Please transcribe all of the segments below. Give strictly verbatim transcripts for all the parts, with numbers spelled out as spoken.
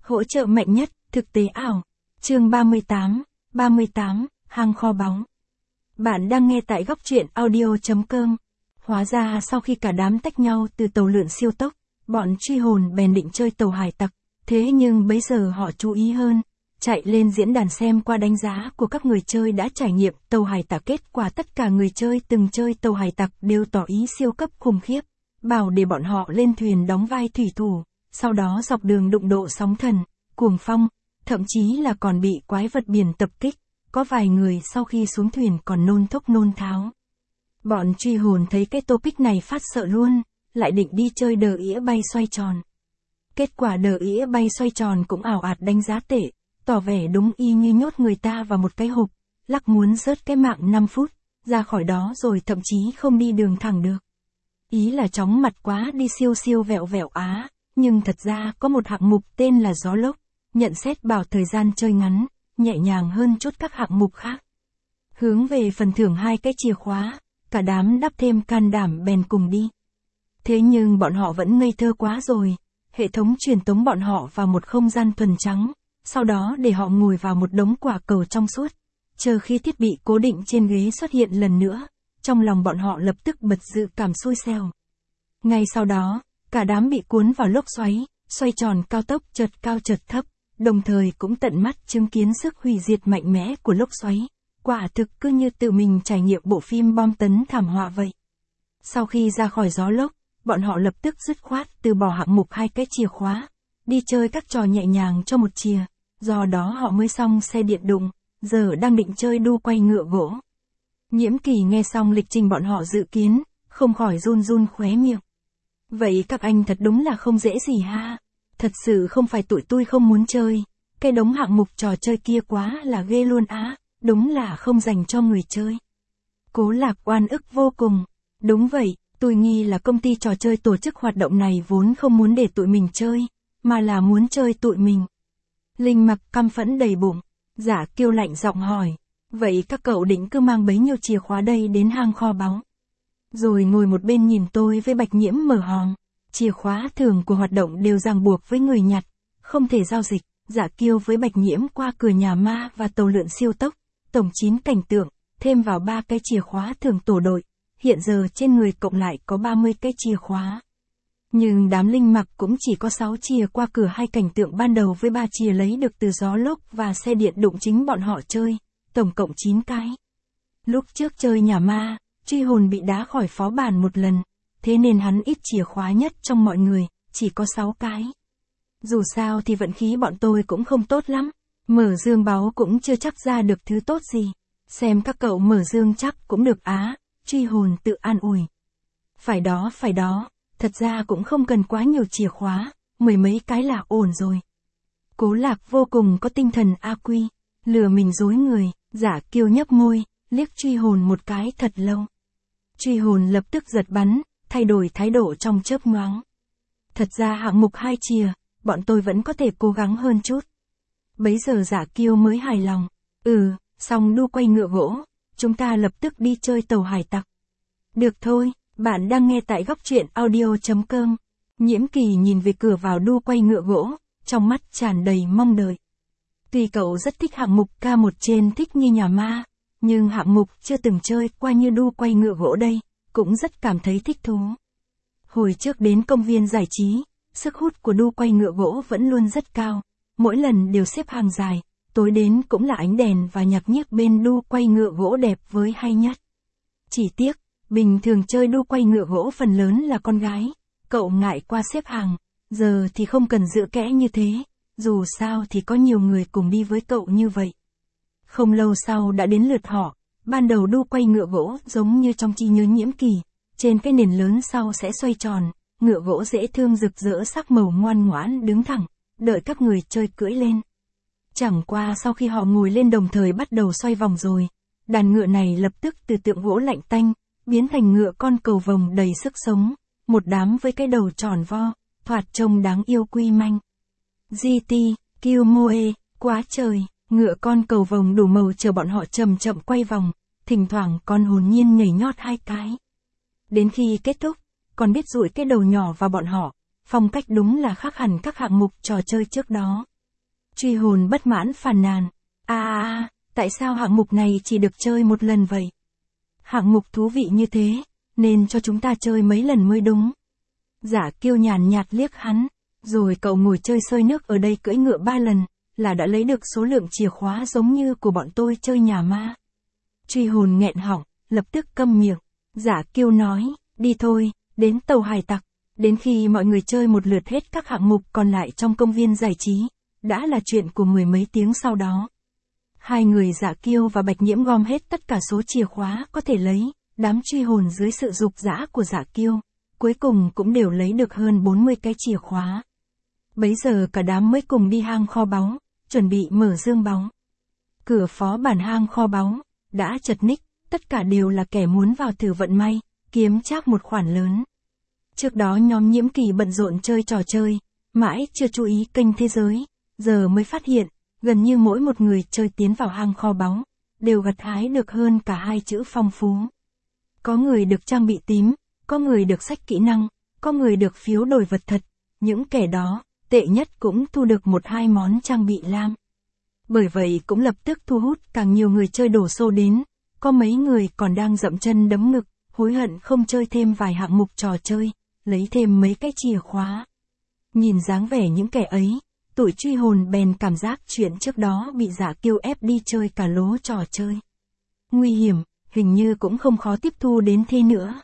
Hỗ trợ mạnh nhất, thực tế ảo. Chương ba mươi tám, ba mươi tám, hang kho báu. Bạn đang nghe tại góc truyện audio chấm com. Hóa ra sau khi cả đám tách nhau từ tàu lượn siêu tốc, bọn truy hồn bèn định chơi tàu hải tặc. Thế nhưng bấy giờ họ chú ý hơn, chạy lên diễn đàn xem qua đánh giá của các người chơi đã trải nghiệm tàu hải tặc. Kết quả tất cả người chơi từng chơi tàu hải tặc đều tỏ ý siêu cấp khủng khiếp, bảo để bọn họ lên thuyền đóng vai thủy thủ, sau đó dọc đường đụng độ sóng thần, cuồng phong, thậm chí là còn bị quái vật biển tập kích, có vài người sau khi xuống thuyền còn nôn thốc nôn tháo. Bọn truy hồn thấy cái topic này phát sợ luôn, lại định đi chơi đờ ĩa bay xoay tròn. Kết quả đờ ĩa bay xoay tròn cũng ảo ạt đánh giá tệ, tỏ vẻ đúng y như nhốt người ta vào một cái hộp, lắc muốn rớt cái mạng năm phút, ra khỏi đó rồi thậm chí không đi đường thẳng được. Ý là chóng mặt quá đi siêu siêu vẹo vẹo á, nhưng thật ra có một hạng mục tên là gió lốc, nhận xét bảo thời gian chơi ngắn, nhẹ nhàng hơn chút các hạng mục khác. Hướng về phần thưởng hai cái chìa khóa, cả đám đắp thêm can đảm bèn cùng đi. Thế nhưng bọn họ vẫn ngây thơ quá rồi, hệ thống truyền tống bọn họ vào một không gian thuần trắng, sau đó để họ ngồi vào một đống quả cầu trong suốt, chờ khi thiết bị cố định trên ghế xuất hiện lần nữa, trong lòng bọn họ lập tức bật dự cảm xui xẻo. Ngay sau đó, cả đám bị cuốn vào lốc xoáy, xoay tròn cao tốc chợt cao chợt thấp, đồng thời cũng tận mắt chứng kiến sức hủy diệt mạnh mẽ của lốc xoáy, quả thực cứ như tự mình trải nghiệm bộ phim bom tấn thảm họa vậy. Sau khi ra khỏi gió lốc, bọn họ lập tức dứt khoát từ bỏ hạng mục hai cái chìa khóa, đi chơi các trò nhẹ nhàng cho một chìa, do đó họ mới xong xe điện đụng, giờ đang định chơi đu quay ngựa gỗ. Nhiễm Kỳ nghe xong lịch trình bọn họ dự kiến, không khỏi run run khóe miệng. Vậy các anh thật đúng là không dễ gì ha, thật sự không phải tụi tôi không muốn chơi, cái đống hạng mục trò chơi kia quá là ghê luôn á, đúng là không dành cho người chơi. Cố Lạc oan ức vô cùng, đúng vậy, tôi nghi là công ty trò chơi tổ chức hoạt động này vốn không muốn để tụi mình chơi, mà là muốn chơi tụi mình. Linh Mặc căm phẫn đầy bụng, Giả Kiêu lạnh giọng hỏi, vậy các cậu định cứ mang bấy nhiêu chìa khóa đây đến hang kho báu? Rồi ngồi một bên nhìn tôi với Bạch Nhiễm mở hòm, chìa khóa thường của hoạt động đều ràng buộc với người nhặt, không thể giao dịch. Giả Kiêu với Bạch Nhiễm qua cửa nhà ma và tàu lượn siêu tốc, tổng chín cảnh tượng, thêm vào ba cái chìa khóa thường tổ đội, hiện giờ trên người cộng lại có ba mươi cái chìa khóa. Nhưng đám Linh Mặc cũng chỉ có sáu chìa qua cửa hai cảnh tượng ban đầu với ba chìa lấy được từ gió lốc và xe điện đụng chính bọn họ chơi, tổng cộng chín cái. Lúc trước chơi nhà ma, truy hồn bị đá khỏi phó bản một lần, thế nên hắn ít chìa khóa nhất trong mọi người, chỉ có sáu cái. Dù sao thì vận khí bọn tôi cũng không tốt lắm, mở dương báu cũng chưa chắc ra được thứ tốt gì, xem các cậu mở dương chắc cũng được á, truy hồn tự an ủi. Phải đó phải đó, thật ra cũng không cần quá nhiều chìa khóa, mười mấy cái là ổn rồi. Cố Lạc vô cùng có tinh thần A Quy, lừa mình dối người. Giả Kiêu nhấp môi, liếc truy hồn một cái thật lâu. Truy hồn lập tức giật bắn, thay đổi thái độ trong chớp nhoáng. Thật ra hạng mục hai chìa, bọn tôi vẫn có thể cố gắng hơn chút. Bấy giờ Giả Kiêu mới hài lòng. Ừ, xong đu quay ngựa gỗ, chúng ta lập tức đi chơi tàu hải tặc. Được thôi, bạn đang nghe tại góc truyện audio chấm com. Nhiễm Kỳ nhìn về cửa vào đu quay ngựa gỗ, trong mắt tràn đầy mong đợi. Tuy cậu rất thích hạng mục K một trên thích như nhà ma, nhưng hạng mục chưa từng chơi qua như đu quay ngựa gỗ đây, cũng rất cảm thấy thích thú. Hồi trước đến công viên giải trí, sức hút của đu quay ngựa gỗ vẫn luôn rất cao, mỗi lần đều xếp hàng dài, tối đến cũng là ánh đèn và nhạc nhiếc bên đu quay ngựa gỗ đẹp với hay nhất. Chỉ tiếc, bình thường chơi đu quay ngựa gỗ phần lớn là con gái, cậu ngại qua xếp hàng, giờ thì không cần giữ kẽ như thế. Dù sao thì có nhiều người cùng đi với cậu như vậy. Không lâu sau đã đến lượt họ, ban đầu đu quay ngựa gỗ giống như trong trí nhớ Nhiễm Kỳ, trên cái nền lớn sau sẽ xoay tròn, ngựa gỗ dễ thương rực rỡ sắc màu ngoan ngoãn đứng thẳng, đợi các người chơi cưỡi lên. Chẳng qua sau khi họ ngồi lên đồng thời bắt đầu xoay vòng rồi, đàn ngựa này lập tức từ tượng gỗ lạnh tanh, biến thành ngựa con cầu vồng đầy sức sống, một đám với cái đầu tròn vo, thoạt trông đáng yêu quy manh. giê tê, Kiêu Moe, quá trời, ngựa con cầu vồng đủ màu chờ bọn họ chậm chậm quay vòng, thỉnh thoảng còn hồn nhiên nhảy nhót hai cái. Đến khi kết thúc, còn biết dụi cái đầu nhỏ vào bọn họ, phong cách đúng là khác hẳn các hạng mục trò chơi trước đó, Truy hồn bất mãn phàn nàn. À à à, tại sao hạng mục này chỉ được chơi một lần vậy? Hạng mục thú vị như thế, nên cho chúng ta chơi mấy lần mới đúng. Giả Kiêu nhàn nhạt liếc hắn, rồi cậu ngồi chơi sơi nước ở đây cưỡi ngựa ba lần, là đã lấy được số lượng chìa khóa giống như của bọn tôi chơi nhà ma. Truy hồn nghẹn họng, lập tức câm miệng. Giả Kiêu nói, đi thôi, đến tàu hải tặc. Đến khi mọi người chơi một lượt hết các hạng mục còn lại trong công viên giải trí, đã là chuyện của mười mấy tiếng sau đó. Hai người Giả Kiêu và Bạch Nhiễm gom hết tất cả số chìa khóa có thể lấy, đám truy hồn dưới sự dục dã của Giả Kiêu, cuối cùng cũng đều lấy được hơn bốn mươi cái chìa khóa. Bấy giờ cả đám mới cùng đi hang kho báu, chuẩn bị mở dương báu. Cửa phó bản hang kho báu đã chật ních, tất cả đều là kẻ muốn vào thử vận may, kiếm trác một khoản lớn. Trước đó nhóm Nhiễm Kỳ bận rộn chơi trò chơi, mãi chưa chú ý kênh thế giới, giờ mới phát hiện, gần như mỗi một người chơi tiến vào hang kho báu, đều gặt hái được hơn cả hai chữ phong phú. Có người được trang bị tím, có người được sách kỹ năng, có người được phiếu đổi vật thật, những kẻ đó, tệ nhất cũng thu được một hai món trang bị lam. Bởi vậy cũng lập tức thu hút càng nhiều người chơi đổ xô đến, có mấy người còn đang dậm chân đấm ngực, hối hận không chơi thêm vài hạng mục trò chơi, lấy thêm mấy cái chìa khóa. Nhìn dáng vẻ những kẻ ấy, tụi truy hồn bèn cảm giác chuyện trước đó bị Giả Kiêu ép đi chơi cả lố trò chơi. Nguy hiểm, hình như cũng không khó tiếp thu đến thế nữa.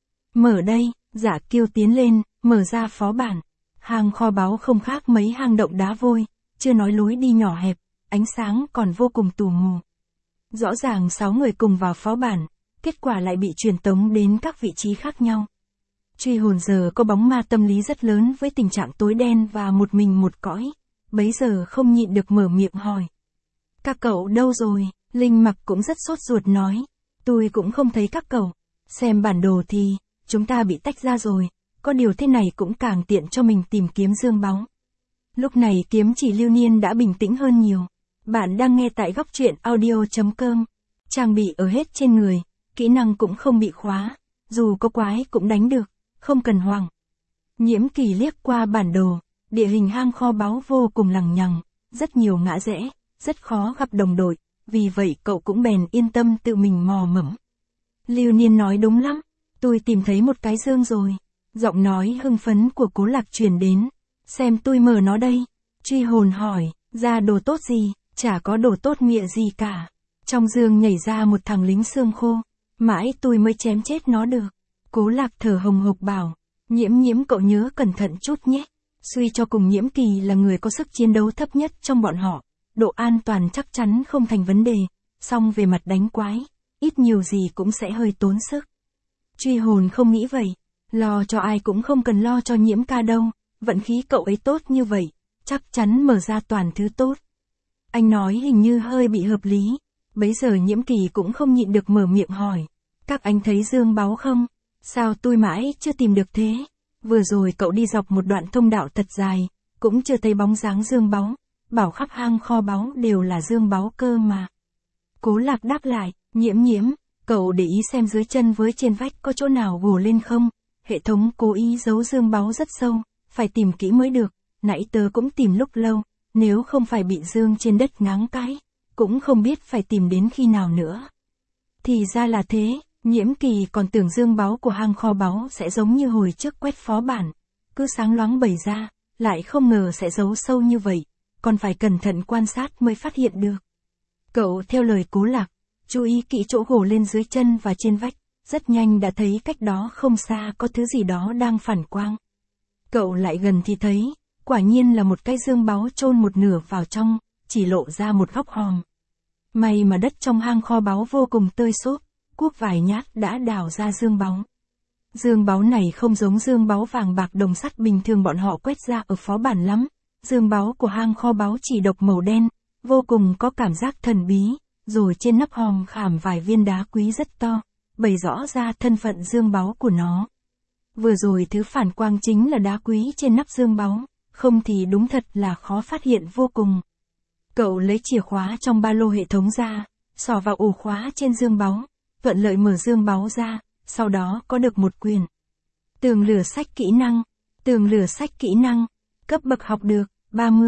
Mở đây, Giả Kiêu tiến lên, mở ra phó bản. Hang kho báu không khác mấy hang động đá vôi, chưa nói lối đi nhỏ hẹp, ánh sáng còn vô cùng tù mù. Rõ ràng sáu người cùng vào phó bản, kết quả lại bị truyền tống đến các vị trí khác nhau. Truy hồn giờ có bóng ma tâm lý rất lớn với tình trạng tối đen và một mình một cõi, bấy giờ không nhịn được mở miệng hỏi. Các cậu đâu rồi? Linh Mặc cũng rất sốt ruột nói. Tôi cũng không thấy các cậu. Xem bản đồ thì, chúng ta bị tách ra rồi, có điều thế này cũng càng tiện cho mình tìm kiếm dương báu. Lúc này kiếm chỉ Lưu Niên đã bình tĩnh hơn nhiều. Bạn đang nghe tại góc truyện audio chấm com. Trang bị ở hết trên người, kỹ năng cũng không bị khóa, dù có quái cũng đánh được, không cần hoảng. Nhiễm Kỳ liếc qua bản đồ, địa hình hang kho báu vô cùng lằng nhằng, rất nhiều ngã rẽ, rất khó gặp đồng đội, vì vậy cậu cũng bèn yên tâm tự mình mò mẫm. Lưu Niên nói đúng lắm, tôi tìm thấy một cái dương rồi. Giọng nói hưng phấn của Cố Lạc truyền đến. Xem tôi mở nó đây. Truy hồn hỏi, ra đồ tốt gì? Chả có đồ tốt mịa gì cả. Trong dương nhảy ra một thằng lính xương khô. Mãi tôi mới chém chết nó được. Cố Lạc thở hồng hộc bảo. Nhiễm Nhiễm cậu nhớ cẩn thận chút nhé. Suy cho cùng Nhiễm Kỳ là người có sức chiến đấu thấp nhất trong bọn họ. Độ an toàn chắc chắn không thành vấn đề. Song về mặt đánh quái, ít nhiều gì cũng sẽ hơi tốn sức. Truy hồn không nghĩ vậy. Lo cho ai cũng không cần lo cho Nhiễm ca đâu. Vận khí cậu ấy tốt như vậy, chắc chắn mở ra toàn thứ tốt. Anh nói hình như hơi bị hợp lý. Bấy giờ Nhiễm Kỳ cũng không nhịn được mở miệng hỏi. Các anh thấy dương báu không? Sao tôi mãi chưa tìm được thế? Vừa rồi cậu đi dọc một đoạn thông đạo thật dài, cũng chưa thấy bóng dáng dương báu. Bảo khắp hang kho báu đều là dương báu cơ mà. Cố Lạc đáp lại, Nhiễm Nhiễm, cậu để ý xem dưới chân với trên vách có chỗ nào gồ lên không? Hệ thống cố ý giấu dương báu rất sâu, phải tìm kỹ mới được, nãy tớ cũng tìm lúc lâu, nếu không phải bị dương trên đất ngáng cái, cũng không biết phải tìm đến khi nào nữa. Thì ra là thế, Nhiễm Kỳ còn tưởng dương báu của hang kho báu sẽ giống như hồi trước quét phó bản, cứ sáng loáng bày ra, lại không ngờ sẽ giấu sâu như vậy, còn phải cẩn thận quan sát mới phát hiện được. Cậu theo lời Cố Lạc, chú ý kỹ chỗ gồ lên dưới chân và trên vách, rất nhanh đã thấy cách đó không xa có thứ gì đó đang phản quang. Cậu lại gần thì thấy, quả nhiên là một cái dương báu chôn một nửa vào trong, chỉ lộ ra một góc hòm. May mà đất trong hang kho báu vô cùng tơi xốp, cuốc vài nhát đã đào ra dương báu. Dương báu này không giống dương báu vàng bạc đồng sắt bình thường bọn họ quét ra ở phó bản lắm. Dương báu của hang kho báu chỉ độc màu đen, vô cùng có cảm giác thần bí, rồi trên nắp hòm khảm vài viên đá quý rất to, bày rõ ra thân phận dương báu của nó. Vừa rồi thứ phản quang chính là đá quý trên nắp dương báu, không thì đúng thật là khó phát hiện vô cùng. Cậu lấy chìa khóa trong ba lô hệ thống ra, xỏ vào ổ khóa trên dương báu, thuận lợi mở dương báu ra, sau đó có được một quyển. Tường lửa sách kỹ năng, tường lửa sách kỹ năng, cấp bậc học được, ba mươi.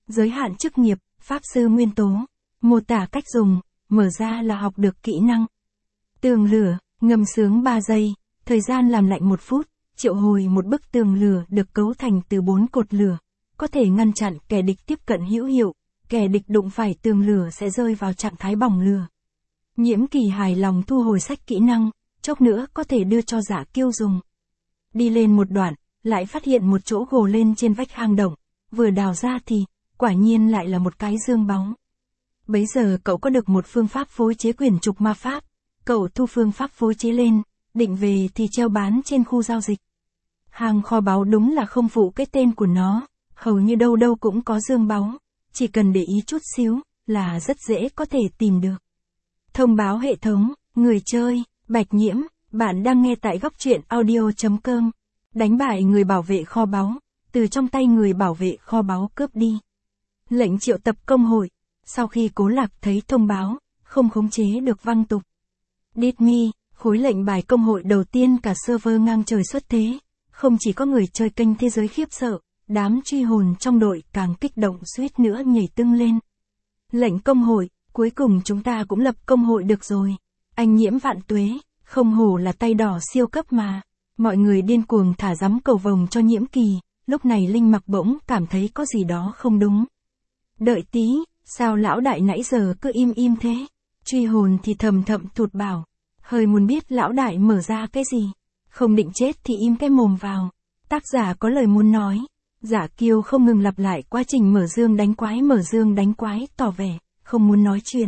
Giới hạn chức nghiệp, pháp sư nguyên tố. Mô tả cách dùng, mở ra là học được kỹ năng. Tường lửa, ngâm sướng ba giây, thời gian làm lạnh một phút, triệu hồi một bức tường lửa được cấu thành từ bốn cột lửa. Có thể ngăn chặn kẻ địch tiếp cận hữu hiệu, kẻ địch đụng phải tường lửa sẽ rơi vào trạng thái bỏng lửa. Nhiễm Kỳ hài lòng thu hồi sách kỹ năng, chốc nữa có thể đưa cho Dạ Kiêu dùng. Đi lên một đoạn, lại phát hiện một chỗ gồ lên trên vách hang động, vừa đào ra thì, quả nhiên lại là một cái dương báu. Bấy giờ cậu có được một phương pháp phối chế quyển trục ma pháp, cậu thu phương pháp phối chế lên, định về thì treo bán trên khu giao dịch. Hang kho báu đúng là không phụ cái tên của nó, hầu như đâu đâu cũng có dương báu, chỉ cần để ý chút xíu, là rất dễ có thể tìm được. Thông báo hệ thống, người chơi, Bạch Nhiễm, bạn đang nghe tại góc truyện audio chấm com. Đánh bại người bảo vệ kho báu, từ trong tay người bảo vệ kho báu cướp đi. Lệnh triệu tập công hội, sau khi Cố Lạc thấy thông báo, không khống chế được văng tục. Did me, khối lệnh bài công hội đầu tiên cả server ngang trời xuất thế, không chỉ có người chơi kênh thế giới khiếp sợ, đám truy hồn trong đội càng kích động suýt nữa nhảy tưng lên. Lệnh công hội, cuối cùng chúng ta cũng lập công hội được rồi. Anh Nhiễm vạn tuế, không hổ là tay đỏ siêu cấp mà. Mọi người điên cuồng thả rắm cầu vồng cho Nhiễm Kỳ, lúc này Linh Mặc bỗng cảm thấy có gì đó không đúng. Đợi tí, sao lão đại nãy giờ cứ im im thế? Truy hồn thì thầm thậm thụt bảo, hơi muốn biết lão đại mở ra cái gì. Không định chết thì im cái mồm vào. Tác giả có lời muốn nói. Dạ Kiêu không ngừng lặp lại quá trình mở dương đánh quái mở dương đánh quái, tỏ vẻ, không muốn nói chuyện.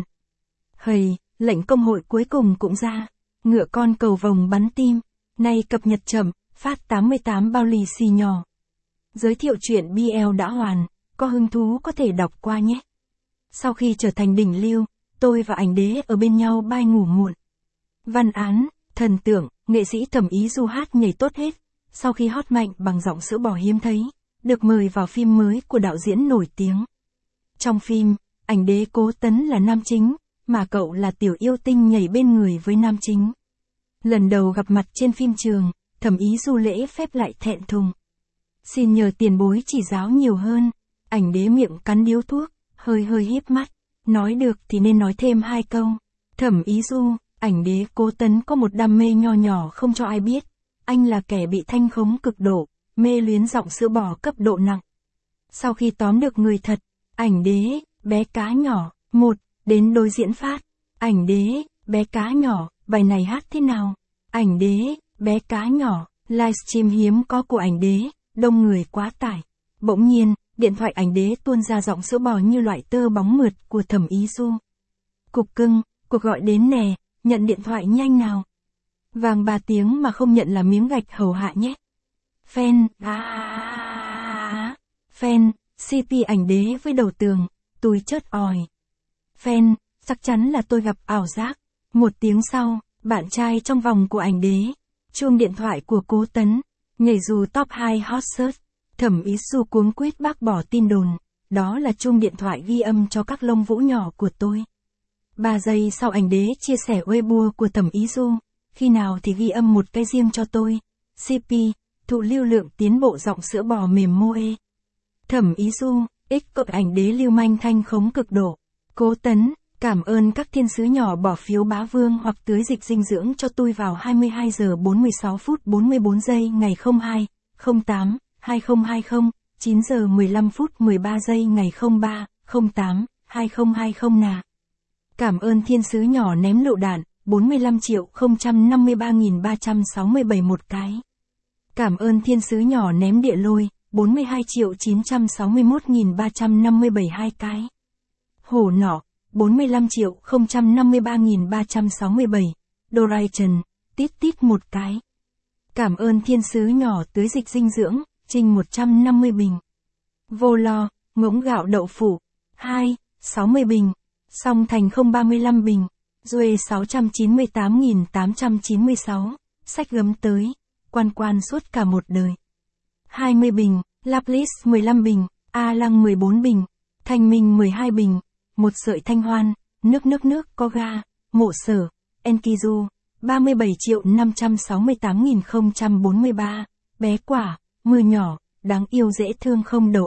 Hầy, lệnh công hội cuối cùng cũng ra. Ngựa con cầu vồng bắn tim. Nay cập nhật chậm, phát tám mươi tám bao lì xì nhỏ. Giới thiệu chuyện bê lờ đã hoàn, có hứng thú có thể đọc qua nhé. Sau khi trở thành đỉnh lưu, tôi và ảnh đế ở bên nhau bai ngủ muộn. Văn án, thần tượng, nghệ sĩ Thẩm Ý Du hát nhảy tốt hết. Sau khi hót mạnh bằng giọng sữa bò hiếm thấy, được mời vào phim mới của đạo diễn nổi tiếng. Trong phim, ảnh đế Cố Tấn là nam chính, mà cậu là tiểu yêu tinh nhảy bên người với nam chính. Lần đầu gặp mặt trên phim trường, Thẩm Ý Du lễ phép lại thẹn thùng. Xin nhờ tiền bối chỉ giáo nhiều hơn. Ảnh đế miệng cắn điếu thuốc, hơi hơi híp mắt. Nói được thì nên nói thêm hai câu. Thẩm Ý Du, ảnh đế Cố Tấn có một đam mê nho nhỏ không cho ai biết. Anh là kẻ bị thanh khống cực độ, mê luyến giọng sữa bò cấp độ nặng. Sau khi tóm được người thật, ảnh đế, bé cá nhỏ, một, đến đối diễn phát. Ảnh đế, bé cá nhỏ, bài này hát thế nào? Ảnh đế, bé cá nhỏ, livestream hiếm có của ảnh đế, đông người quá tải. Bỗng nhiên, điện thoại ảnh đế tuôn ra giọng sữa bò như loại tơ bóng mượt của Thẩm Ý Du. Cục cưng, cuộc gọi đến nè, nhận điện thoại nhanh nào. Vàng ba tiếng mà không nhận là miếng gạch hầu hạ nhé. Fan, à, fan, xê pê ảnh đế với đầu tường, tôi chớt òi. Fan, chắc chắn là tôi gặp ảo giác. Một tiếng sau, bạn trai trong vòng của ảnh đế, chuông điện thoại của Cố Tấn, nhảy dù top hai hot search. Thẩm Ý Du cuống quýt bác bỏ tin đồn, đó là chuông điện thoại ghi âm cho các lông vũ nhỏ của tôi. Ba giây sau ảnh đế chia sẻ Weibo của Thẩm Ý Du, khi nào thì ghi âm một cái riêng cho tôi. xê pê, thụ lưu lượng tiến bộ giọng sữa bò mềm mô ê. Thẩm Ý Du, x cộng ảnh đế lưu manh thanh khống cực độ. Cố Tấn, cảm ơn các thiên sứ nhỏ bỏ phiếu bá vương hoặc tưới dịch dinh dưỡng cho tôi vào hai mươi hai giờ bốn mươi sáu phút bốn mươi bốn giây ngày không hai, không tám, hai không hai không, chín giờ mười lăm phút mười ba giây ngày không ba, không tám, hai không hai không nà. Cảm ơn thiên sứ nhỏ ném lựu đạn, bốn mươi lăm triệu không trăm năm mươi ba nghìn ba trăm sáu mươi bảy một cái. Cảm ơn thiên sứ nhỏ ném địa lôi, bốn mươi hai triệu chín trăm sáu mươi mốt nghìn ba trăm năm mươi bảy hai cái. Hổ nọ, bốn mươi lăm triệu không trăm năm mươi ba nghìn ba trăm sáu mươi bảy. Doration, tít tít một cái. Cảm ơn thiên sứ nhỏ tưới dịch dinh dưỡng, Trinh một trăm năm mươi bình. Vô lo, ngỗng gạo đậu phụ, hai, sáu mươi bình. Song thành không ba mươi lăm bình. Duê sáu trăm chín mươi tám nghìn tám trăm chín mươi sáu. Sách gấm tới. Quan quan suốt cả một đời. hai mươi bình. Laplis mười lăm bình. A Lăng mười bốn bình. Thanh Minh mười hai bình. Một sợi thanh hoan. Nước nước nước có ga. Mộ sở. Enkidu. ba mươi bảy triệu năm trăm sáu mươi tám nghìn không trăm bốn mươi ba. Bé quả. Mưa nhỏ. Đáng yêu dễ thương không đầu óc.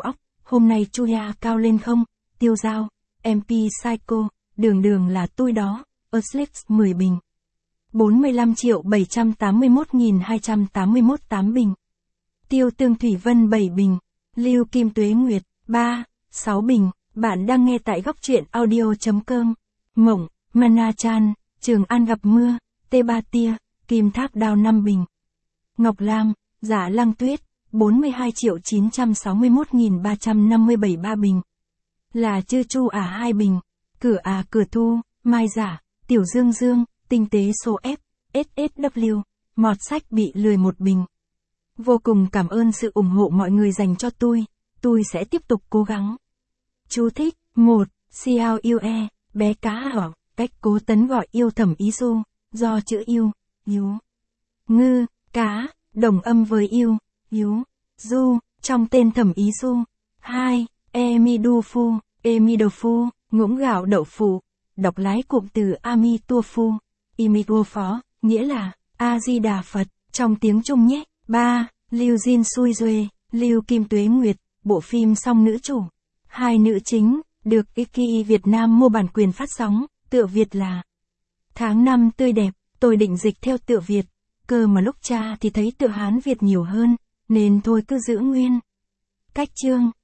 Hôm nay Chuya cao lên không, Tiêu Dao, em pê Psycho, đường đường là tôi đó, Asleep mười bình. bốn mươi lăm triệu bảy trăm tám mươi mốt nghìn hai trăm tám mươi mốt tám bình. Tiêu Tương Thủy Vân bảy bình. Lưu Kim Tuế Nguyệt, ba, sáu bình. Bạn đang nghe tại góc truyện audio.com. Mộng, Mana Chan, Trường An gặp mưa, Tê Ba Tia, Kim Tháp Đao năm bình. Ngọc Lam, Giả Lăng Tuyết, bốn mươi hai triệu chín trăm sáu mươi mốt nghìn ba trăm năm mươi bảy ba bình. Là Chư Chu à hai bình. Cửa à cửa thu, Mai Giả, Tiểu Dương Dương, Tinh tế số F, ét ét vê, Mọt Sách bị lười một bình. Vô cùng cảm ơn sự ủng hộ mọi người dành cho tôi, tôi sẽ tiếp tục cố gắng. Chú thích, một. Xiao yêu e, bé cá hở, cách Cố Tấn gọi yêu Thẩm Ý Du, do chữ yêu, yếu. Ngư, cá, đồng âm với yêu, yếu. Du, trong tên Thẩm Ý Du. hai. Emidofu, Emidofu, ngỗng gạo đậu phụ, đọc lái cụm từ Amituofu, Imituofo, nghĩa là A-di-đà Phật, trong tiếng Trung nhé. ba. Lưu Jin Sui Duê, Lưu Kim Tuế Nguyệt, bộ phim song nữ chủ. Hai nữ chính, được Iki Việt Nam mua bản quyền phát sóng, tựa Việt là Tháng năm tươi đẹp, tôi định dịch theo tựa Việt, cơ mà lúc tra thì thấy tựa Hán Việt nhiều hơn, nên thôi cứ giữ nguyên. Cách chương